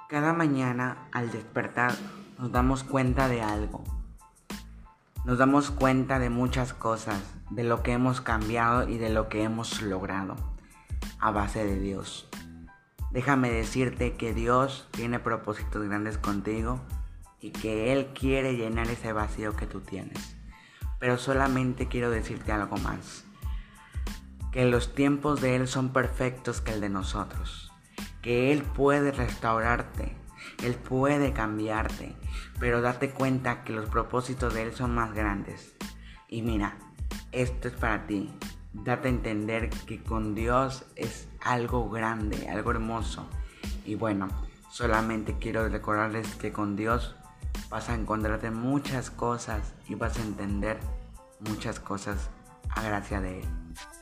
Cada mañana al despertar nos damos cuenta de algo. Nos damos cuenta de muchas cosas, de lo que hemos cambiado y de lo que hemos logrado a base de Dios. Déjame decirte que Dios tiene propósitos grandes contigo y que Él quiere llenar ese vacío que tú tienes. Pero solamente quiero decirte algo más. Que los tiempos de Él son perfectos que el de nosotros. Que Él puede restaurarte, Él puede cambiarte, pero date cuenta que los propósitos de Él son más grandes. Y mira, esto es para ti. Date a entender que con Dios es algo grande, algo hermoso. Y bueno, solamente quiero recordarles que con Dios vas a encontrarte muchas cosas y vas a entender muchas cosas a gracia de Él.